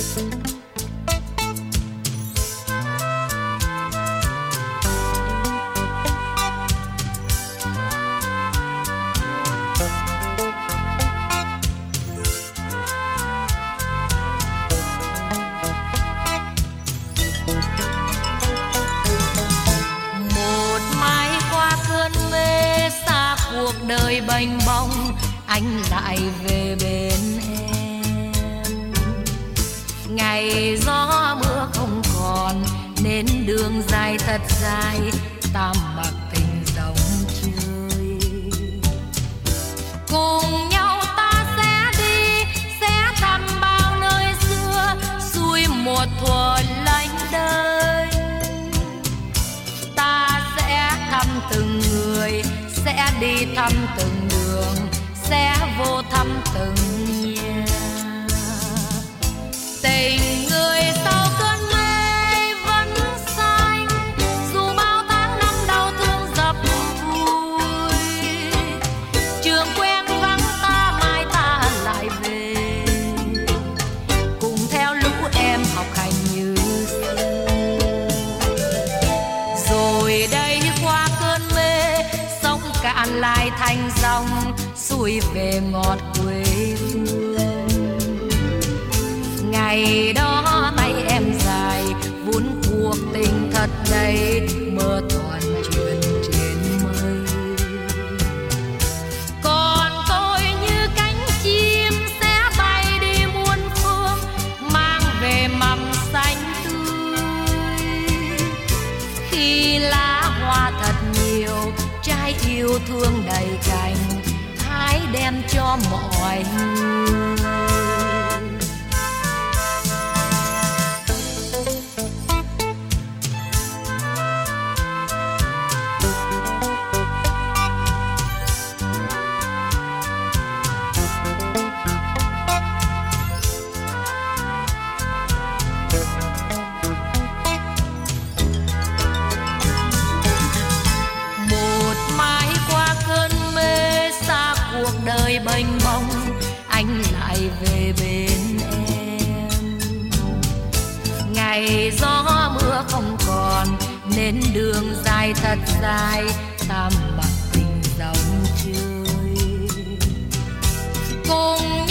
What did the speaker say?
đời bênh bông anh lại về bên em. Ngày gió mưa không còn nên đường dài thật dài, ta mặc tình dòng chơi. Cùng nhau ta sẽ đi, sẽ thăm bao nơi xưa, xuôi một thuở lạnh đênh. Ta sẽ thăm từng người, sẽ đi thăm từng đường, sẽ vô thăm từng nhà. Tình người sau cơn mê vẫn xanh, dù bao tháng năm đau thương dập vùi. Trường quen vắng ta, mai ta lại về, cùng theo lũ em học hành như xưa. Rồi đây qua cơn mê, sông cạn lại thành dòng, xuôi về ngọt quê hương. Ngày đó tay em dài, vun cuộc tình thật đầy, mơ toàn chuyện trên mây. Còn tôi như cánh chim sẽ bay đi muôn phương, mang về mầm xanh tươi. Khi lá hoa thật nhiều, trái yêu thương đầy cành, hãy đem cho mọi người. Đời bênh bông anh lại về bên em. Ngày gió mưa không còn nên đường dài thật dài, ta mặc tình dòng chơi. Cùng